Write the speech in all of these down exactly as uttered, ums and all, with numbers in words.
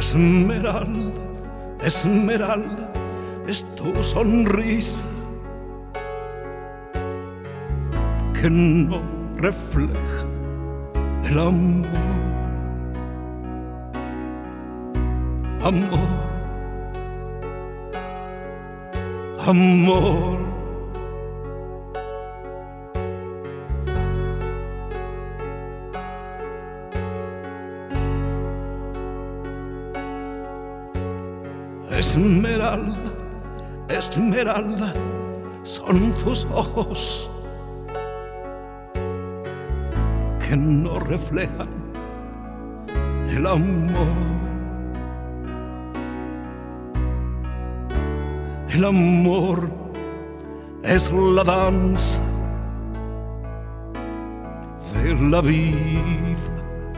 Esmeralda, esmeralda, es tu sonrisa que no refleja el amor. Amor, amor. Esmeralda, esmeralda, son tus ojos que no reflejan el amor. El amor es la danza de la vida.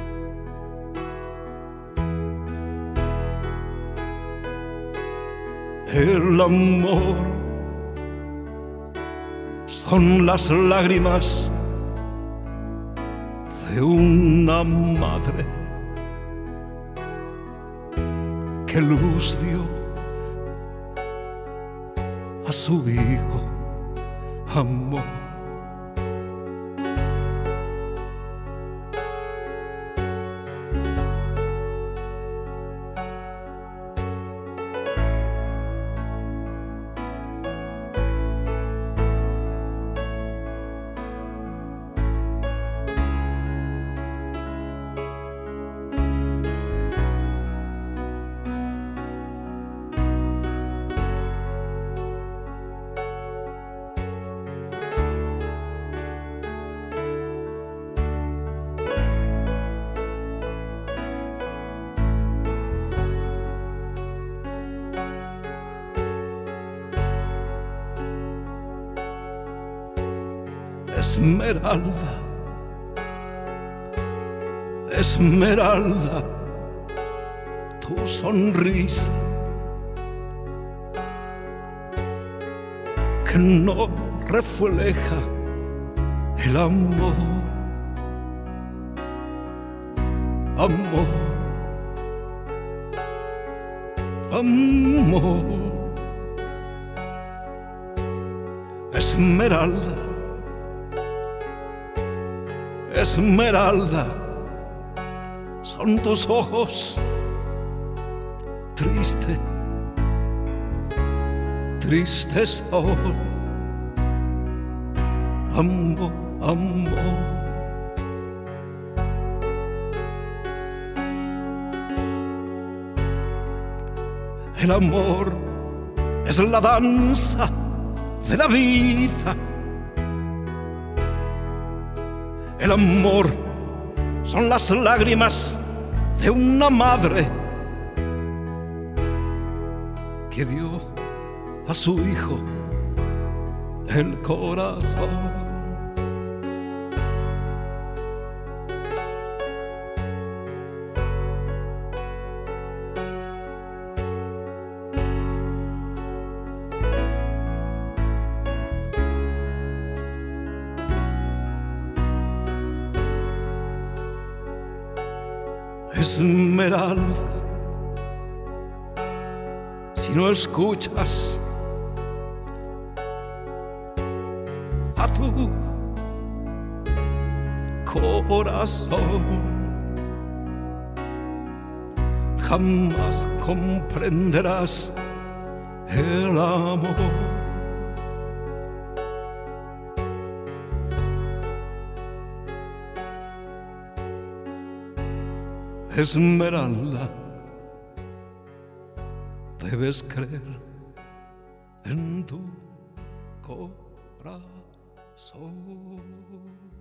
El amor son las lágrimas de una madre que luz dio a su hijo. Amor, esmeralda, esmeralda, tu sonrisa que no refleja el amor. Amor, amor. Esmeralda, esmeralda, son tus ojos, triste, triste sol. Amor, amor. El amor es la danza de la vida. El amor son las lágrimas de una madre que dio a su hijo el corazón. Esmeralda, si no escuchas a tu corazón, jamás comprenderás el amor. Esmeralda, debes creer en tu corazón.